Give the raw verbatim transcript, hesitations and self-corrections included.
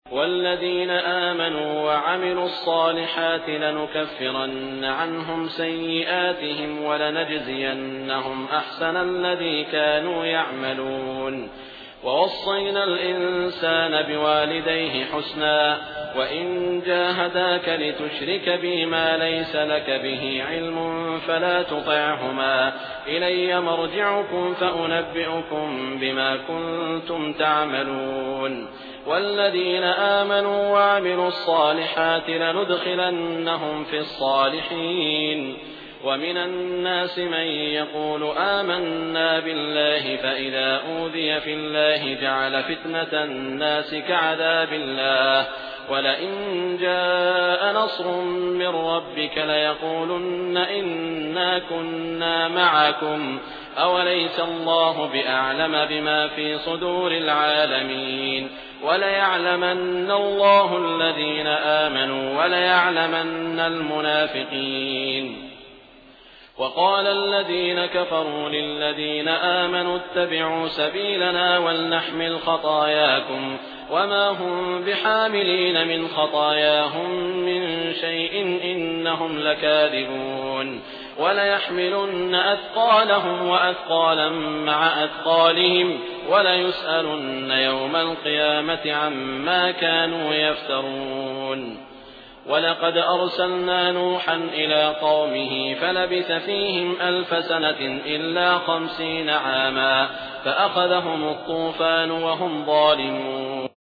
والذين آمنوا وعملوا الصالحات لنكفرن عنهم سيئاتهم ولنجزينهم أحسن الذي كانوا يعملون. ووصينا الإنسان بوالديه حسنا وإن جاهداك لتشرك بي ما ليس لك به علم فلا تطعهما إلي مرجعكم فأنبئكم بما كنتم تعملون. والذين آمنوا وعملوا الصالحات لندخلنهم في الصالحين. ومن الناس من يقول آمنا بالله فإذا أوذي في الله جعل فتنة الناس كعذاب الله ولئن جاء نصر من ربك ليقولن إنا كنا معكم أوليس الله بأعلم بما في صدور العالمين وليعلمن الله الذين آمنوا وليعلمن المنافقين. وقال الذين كفروا للذين آمنوا اتبعوا سبيلنا ولنحمل خطاياكم وما هم بحاملين من خطاياهم من شيء إنهم لكاذبون. وليحملن أثقالهم وأثقالا مع أثقالهم وليسألن يوم القيامة عما كانوا يفترون. ولقد أرسلنا نوحا إلى قومه فلبث فيهم ألف سنة إلا خمسين عاما فأخذهم الطوفان وهم ظالمون.